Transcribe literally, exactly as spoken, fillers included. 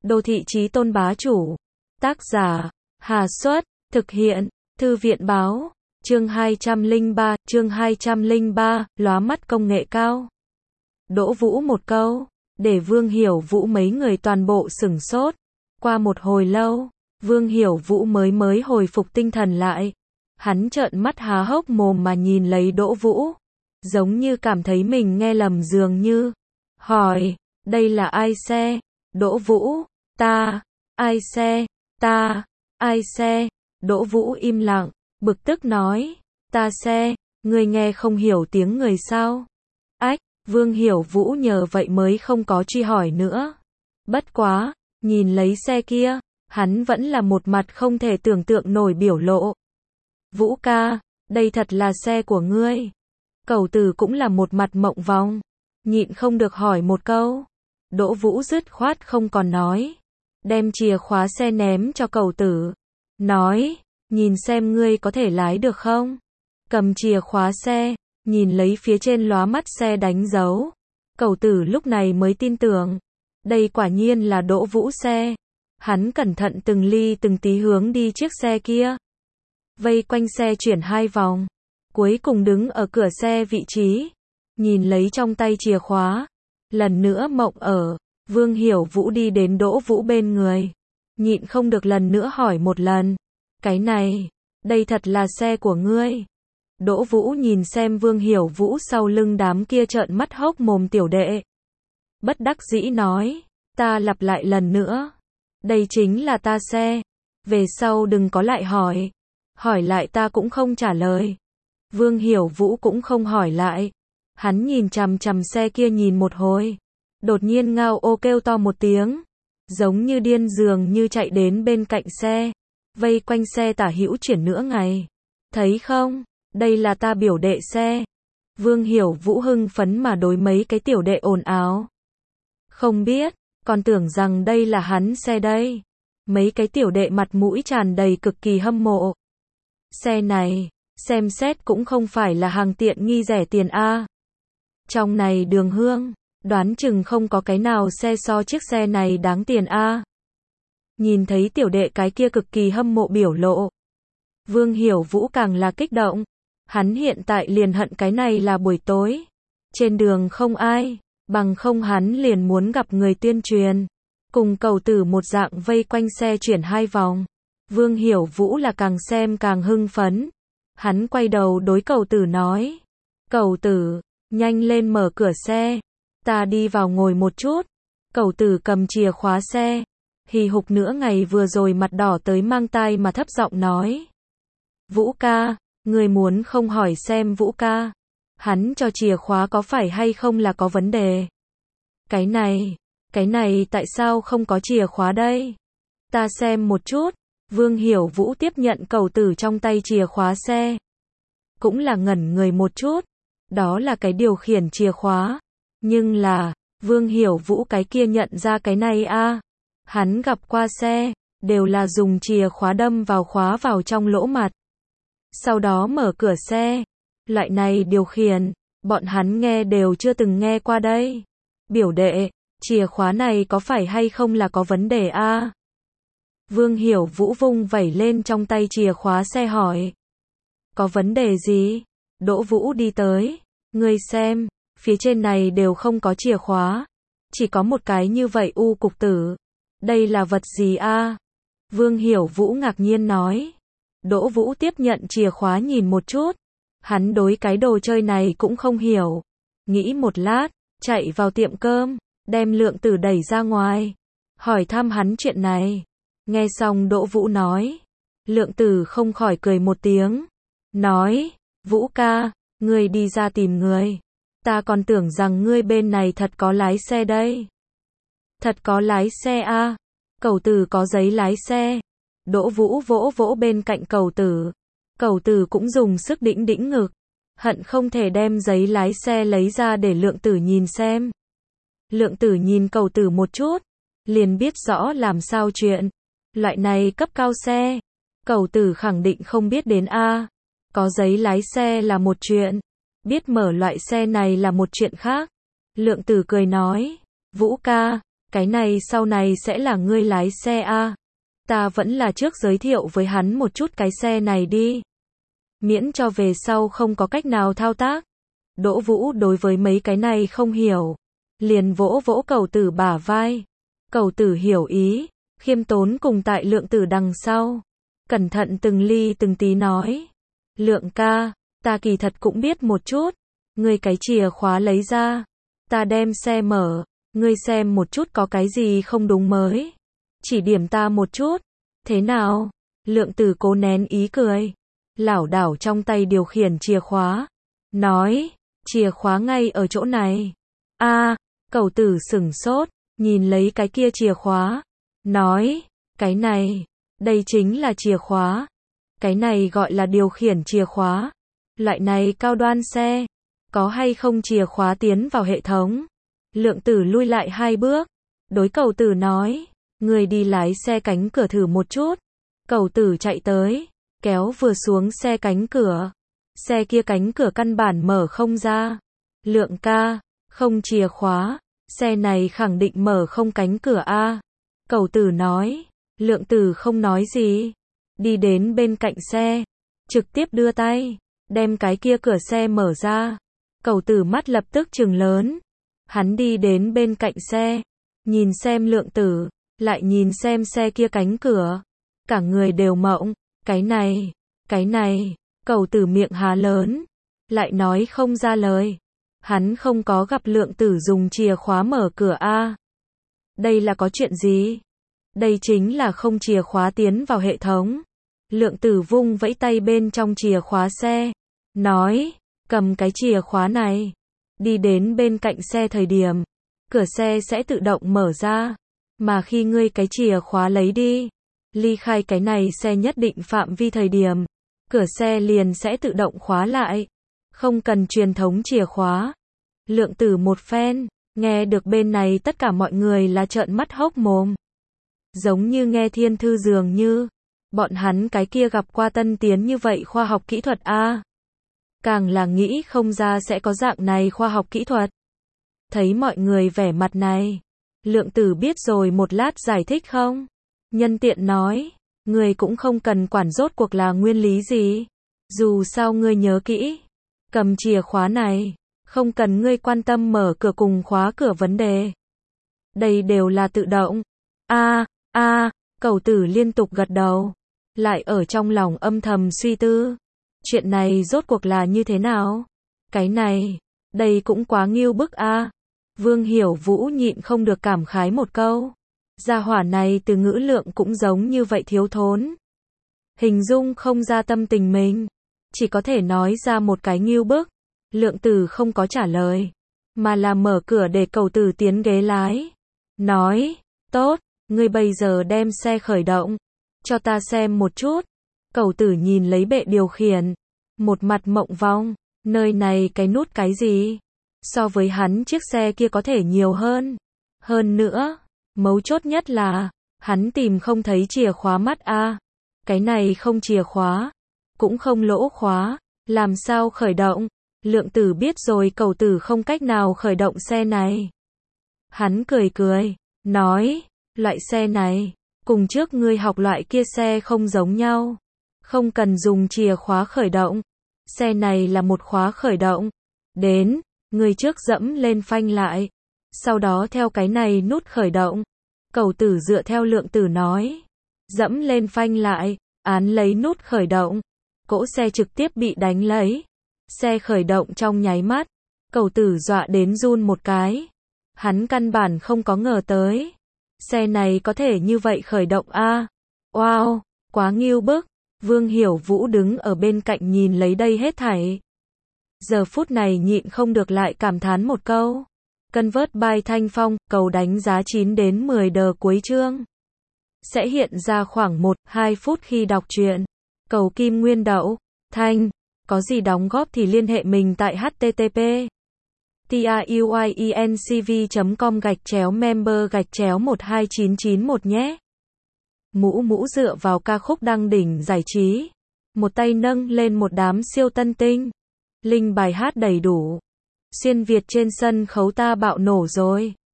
Đô thị chí tôn bá chủ. Tác giả, Hà Xuất, thực hiện, Thư viện báo, chương hai trăm lẻ ba, chương hai trăm lẻ ba, lóa mắt công nghệ cao. Đỗ Vũ một câu, để Vương Hiểu Vũ mấy người toàn bộ sửng sốt. Qua một hồi lâu, Vương Hiểu Vũ mới mới hồi phục tinh thần lại. Hắn trợn mắt há hốc mồm mà nhìn lấy Đỗ Vũ, giống như cảm thấy mình nghe lầm dường như. Hỏi, đây là ai xe? Đỗ Vũ, ta. Ai xe? Ta. Ai xe? Đỗ Vũ im lặng, bực tức nói, ta xe, ngươi nghe không hiểu tiếng người sao? Ách, Vương Hiểu Vũ nhờ vậy mới không có truy hỏi nữa. Bất quá, nhìn lấy xe kia, hắn vẫn là một mặt không thể tưởng tượng nổi biểu lộ. Vũ ca, đây thật là xe của ngươi. Cẩu Tử cũng là một mặt mộng vòng, nhịn không được hỏi một câu. Đỗ Vũ dứt khoát không còn nói, đem chìa khóa xe ném cho Cẩu Tử, nói, nhìn xem ngươi có thể lái được không? Cầm chìa khóa xe, nhìn lấy phía trên lóa mắt xe đánh dấu. Cẩu Tử lúc này mới tin tưởng, đây quả nhiên là Đỗ Vũ xe. Hắn cẩn thận từng ly từng tí hướng đi chiếc xe kia, vây quanh xe chuyển hai vòng, cuối cùng đứng ở cửa xe vị trí, nhìn lấy trong tay chìa khóa, lần nữa mộng ở. Vương Hiểu Vũ đi đến Đỗ Vũ bên người, nhịn không được lần nữa hỏi một lần, cái này, đây thật là xe của ngươi? Đỗ Vũ nhìn xem Vương Hiểu Vũ sau lưng đám kia trợn mắt hốc mồm tiểu đệ, bất đắc dĩ nói, ta lặp lại lần nữa, đây chính là ta xe, về sau đừng có lại hỏi, hỏi lại ta cũng không trả lời. Vương Hiểu Vũ cũng không hỏi lại, hắn nhìn chằm chằm xe kia nhìn một hồi, đột nhiên ngao ô kêu to một tiếng, giống như điên dường như chạy đến bên cạnh xe, vây quanh xe tả hữu chuyển nửa ngày. Thấy không, đây là ta biểu đệ xe. Vương Hiểu Vũ hưng phấn mà đối mấy cái tiểu đệ ồn ào. Không biết, còn tưởng rằng đây là hắn xe đây. Mấy cái tiểu đệ mặt mũi tràn đầy cực kỳ hâm mộ. Xe này, xem xét cũng không phải là hàng tiện nghi rẻ tiền a. Trong này đường hương, đoán chừng không có cái nào xe so chiếc xe này đáng tiền a. Nhìn thấy tiểu đệ cái kia cực kỳ hâm mộ biểu lộ, Vương Hiểu Vũ càng là kích động. Hắn hiện tại liền hận cái này là buổi tối, trên đường không ai, bằng không hắn liền muốn gặp người tuyên truyền, cùng Cẩu Tử một dạng vây quanh xe chuyển hai vòng. Vương Hiểu Vũ là càng xem càng hưng phấn. Hắn quay đầu đối Cẩu Tử nói, Cẩu Tử, nhanh lên mở cửa xe, ta đi vào ngồi một chút. Cẩu Tử cầm chìa khóa xe, hì hục nửa ngày vừa rồi mặt đỏ tới mang tai mà thấp giọng nói, Vũ ca, người muốn không hỏi xem Vũ ca, hắn cho chìa khóa có phải hay không là có vấn đề? Cái này, cái này tại sao không có chìa khóa đây? Ta xem một chút. Vương Hiểu Vũ tiếp nhận Cẩu Tử trong tay chìa khóa xe, cũng là ngẩn người một chút, đó là cái điều khiển chìa khóa, nhưng là, Vương Hiểu Vũ cái kia nhận ra cái này a, hắn gặp qua xe, đều là dùng chìa khóa đâm vào khóa vào trong lỗ mặt, sau đó mở cửa xe. Loại này điều khiển, bọn hắn nghe đều chưa từng nghe qua đây. Biểu đệ, chìa khóa này có phải hay không là có vấn đề a? Vương Hiểu Vũ vung vẩy lên trong tay chìa khóa xe hỏi. Có vấn đề gì? Đỗ Vũ đi tới, ngươi xem, phía trên này đều không có chìa khóa, chỉ có một cái như vậy u cục tử. Đây là vật gì a? Vương Hiểu Vũ ngạc nhiên nói. Đỗ Vũ tiếp nhận chìa khóa nhìn một chút, hắn đối cái đồ chơi này cũng không hiểu. Nghĩ một lát, chạy vào tiệm cơm, đem Lượng Tử đẩy ra ngoài, hỏi thăm hắn chuyện này. Nghe xong Đỗ Vũ nói, Lượng Tử không khỏi cười một tiếng, nói, Vũ ca, ngươi đi ra tìm người, ta còn tưởng rằng ngươi bên này thật có lái xe đây. Thật có lái xe a? Cẩu Tử có giấy lái xe. Đỗ Vũ vỗ vỗ bên cạnh Cẩu Tử. Cẩu Tử cũng dùng sức đĩnh đĩnh ngực, hận không thể đem giấy lái xe lấy ra để Lượng Tử nhìn xem. Lượng Tử nhìn Cẩu Tử một chút, liền biết rõ làm sao chuyện. Loại này cấp cao xe, Cẩu Tử khẳng định không biết đến a. Có giấy lái xe là một chuyện, biết mở loại xe này là một chuyện khác. Lượng Tử cười nói, Vũ ca, cái này sau này sẽ là ngươi lái xe a. Ta vẫn là trước giới thiệu với hắn một chút cái xe này đi. Miễn cho về sau không có cách nào thao tác. Đỗ Vũ đối với mấy cái này không hiểu. Liền vỗ vỗ Cầu Tử bả vai. Cầu Tử hiểu ý, khiêm tốn cùng tại Lượng Tử đằng sau. Cẩn thận từng ly từng tí nói. Lượng ca, ta kỳ thật cũng biết một chút. Ngươi cái chìa khóa lấy ra. Ta đem xe mở. Ngươi xem một chút có cái gì không đúng mới. Chỉ điểm ta một chút. Thế nào? Lượng Tử cố nén ý cười. Lảo đảo trong tay điều khiển chìa khóa. Nói, chìa khóa ngay ở chỗ này. A, Cầu Tử sửng sốt, nhìn lấy cái kia chìa khóa. Nói, cái này, đây chính là chìa khóa. Cái này gọi là điều khiển chìa khóa. Loại này cao đoan xe, có hay không chìa khóa tiến vào hệ thống? Lượng Tử lui lại hai bước. Đối Cầu Tử nói, người đi lái xe cánh cửa thử một chút. Cầu Tử chạy tới, kéo vừa xuống xe cánh cửa. Xe kia cánh cửa căn bản mở không ra. Lượng ca, không chìa khóa, xe này khẳng định mở không cánh cửa a. Cầu Tử nói. Lượng Tử không nói gì. Đi đến bên cạnh xe, trực tiếp đưa tay, đem cái kia cửa xe mở ra. Cầu Tử mắt lập tức trừng lớn. Hắn đi đến bên cạnh xe, nhìn xem Lượng Tử, lại nhìn xem xe kia cánh cửa. Cả người đều mộng, cái này, cái này, Cầu Tử miệng há lớn, lại nói không ra lời. Hắn không có gặp Lượng Tử dùng chìa khóa mở cửa a. Đây là có chuyện gì? Đây chính là không chìa khóa tiến vào hệ thống. Lượng Tử vung vẫy tay bên trong chìa khóa xe, nói, cầm cái chìa khóa này, đi đến bên cạnh xe thời điểm, cửa xe sẽ tự động mở ra, mà khi ngươi cái chìa khóa lấy đi, ly khai cái này xe nhất định phạm vi thời điểm, cửa xe liền sẽ tự động khóa lại, không cần truyền thống chìa khóa. Lượng Tử một phen, nghe được bên này tất cả mọi người là trợn mắt hốc mồm. Giống như nghe thiên thư dường như, bọn hắn cái kia gặp qua tân tiến như vậy khoa học kỹ thuật a. Càng là nghĩ không ra sẽ có dạng này khoa học kỹ thuật. Thấy mọi người vẻ mặt này, Lượng Tử biết rồi một lát giải thích không? Nhân tiện nói, ngươi cũng không cần quản rốt cuộc là nguyên lý gì. Dù sao ngươi nhớ kỹ, cầm chìa khóa này, không cần ngươi quan tâm mở cửa cùng khóa cửa vấn đề. Đây đều là tự động. A, a, Cầu Tử liên tục gật đầu, lại ở trong lòng âm thầm suy tư. Chuyện này rốt cuộc là như thế nào? Cái này, đây cũng quá nghiêu bức a. Vương Hiểu Vũ nhịn không được cảm khái một câu. Gia hỏa này từ ngữ lượng cũng giống như vậy thiếu thốn. Hình dung không ra tâm tình mình, chỉ có thể nói ra một cái nghiêu bức. Lượng Tử không có trả lời, mà là mở cửa để Cầu Tử tiến ghế lái. Nói, tốt, ngươi bây giờ đem xe khởi động, cho ta xem một chút. Cầu Tử nhìn lấy bệ điều khiển, một mặt mộng vong, nơi này cái nút cái gì? So với hắn chiếc xe kia có thể nhiều hơn. Hơn nữa, mấu chốt nhất là, hắn tìm không thấy chìa khóa mắt a. Cái này không chìa khóa, cũng không lỗ khóa, làm sao khởi động? Lượng Tử biết rồi Cầu Tử không cách nào khởi động xe này. Hắn cười cười, nói, loại xe này, cùng trước ngươi học loại kia xe không giống nhau. Không cần dùng chìa khóa khởi động. Xe này là một khóa khởi động. Đến, ngươi trước dẫm lên phanh lại. Sau đó theo cái này nút khởi động. Cầu Tử dựa theo Lượng Tử nói. Dẫm lên phanh lại, án lấy nút khởi động. Cỗ xe trực tiếp bị đánh lấy. Xe khởi động trong nháy mắt. Cầu Tử dọa đến run một cái. Hắn căn bản không có ngờ tới. Xe này có thể như vậy khởi động a. Wow, quá nghiêu bức. Vương Hiểu Vũ đứng ở bên cạnh nhìn lấy đây hết thảy. Giờ phút này nhịn không được lại cảm thán một câu. Convert by Thanh Phong, cầu đánh giá chín đến mười đờ cuối chương. Sẽ hiện ra khoảng một đến hai phút khi đọc truyện. Cầu Kim Nguyên Đậu, Thanh, có gì đóng góp thì liên hệ mình tại http truyencv chấm com gạch chéo member gạch chéo một hai chín chín một nhé. Mũ mũ dựa vào ca khúc đăng đỉnh giải trí. Một tay nâng lên một đám siêu tân tinh. Linh bài hát đầy đủ. Xuyên Việt trên sân khấu ta bạo nổ rồi.